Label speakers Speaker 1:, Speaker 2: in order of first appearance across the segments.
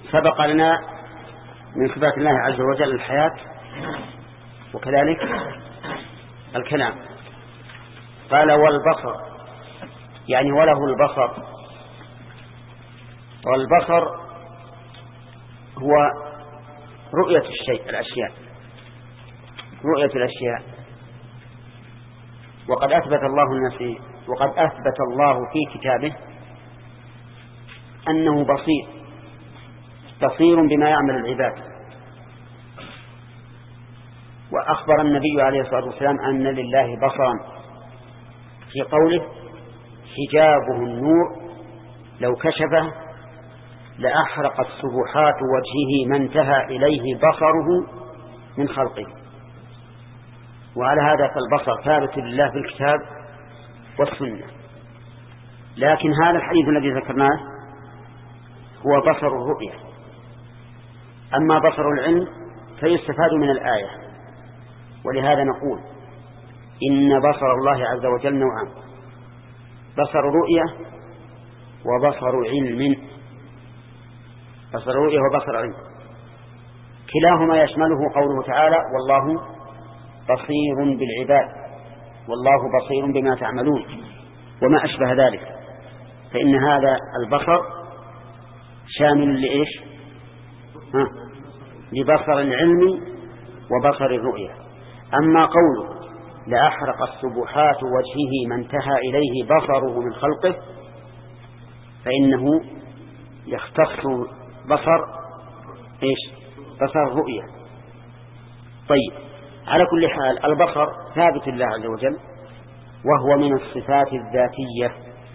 Speaker 1: سبق لنا من صفات الله عز وجل الحياة وكذلك الكلام. قال والبصر يعني وله البصر. والبصر هو رؤية الأشياء رؤية الأشياء. وقد أثبت الله في كتابه أنه بصير بما يعمل العباد. وأخبر النبي عليه الصلاة والسلام أن لله بصرا في قوله حجابه النور لو كشفه لأحرقت سبحات وجهه ما انتهى إليه بصره من خلقه. وعلى هذا فالبصر ثابت لله في الكتاب والسنة. لكن هذا الحديث الذي ذكرناه هو بصر الرؤية. أما بصر العلم فيستفاد من الآية. ولهذا نقول إن بصر الله عز وجل نوعان: بصر رؤية وبصر علم. بصر رؤية وبصر علم كلاهما يشمله قوله تعالى والله بصير بالعباد والله بصير بما تعملون وما أشبه ذلك. فإن هذا البصر شامل لإيش؟ لبصر العلم وبصر الرؤية. أما قوله لأحرق السبحات وجهه ما انتهى إليه بصره من خلقه فإنه يختص بصر الرؤية. طيب، على كل حال البصر ثابت لله عز وجل وهو من الصفات الذاتية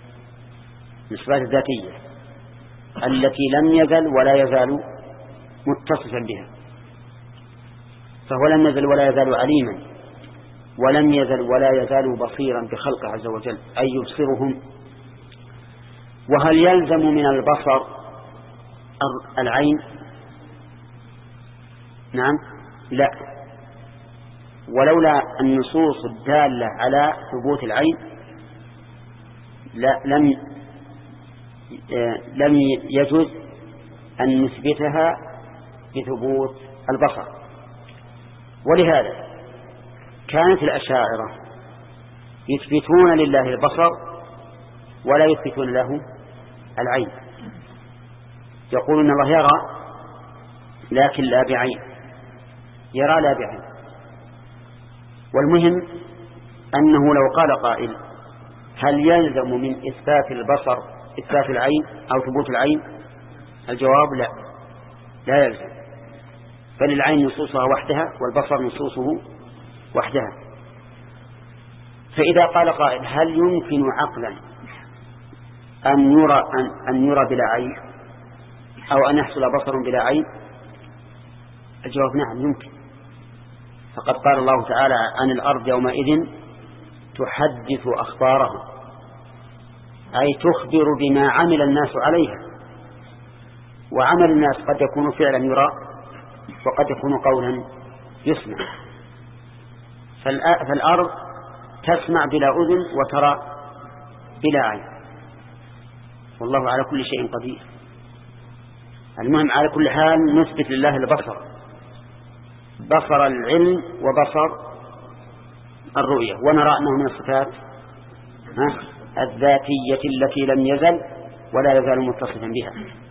Speaker 1: التي لم يزل ولا يزال متصفا بها. فهو لم يزل ولا يزال عليما ولم يزل ولا يزال بصيرا بخلقه عز وجل أي يبصرهم. وهل يلزم من البصر العين؟ نعم، لا. ولولا النصوص الدالة على ثبوت العين لم يجوز أن نثبتها بثبوت البصر. ولهذا كانت الأشاعرة يثبتون لله البصر ولا يثبتون له العين. يقولون الله يرى لكن لا بعين، يرى لا بعين. والمهم أنه لو قال قائل هل يلزم من إثبات البصر إثبات العين أو ثبوت العين؟ الجواب لا يلزم، بل العين نصوصها وحدها والبصر نصوصه وحدها. فإذا قال قائل هل يمكن عقلا أن يرى بلا عين أو أن يحصل بصر بلا عين؟ الجواب نعم يمكن. فقد قال الله تعالى عن الأرض يومئذ تحدث أخبارها أي تخبر بما عمل الناس عليها. وعمل الناس قد يكون فعلا يرى وقد يكون قولا يسمع. فالأرض تسمع بلا أذن وترى بلا عين، والله على كل شيء قدير. المهم على كل حال نثبت لله البصر، بصر العلم وبصر الرؤية، ونرى أنه من الصفات الذاتية التي لم يزل ولا يزال متصفا بها.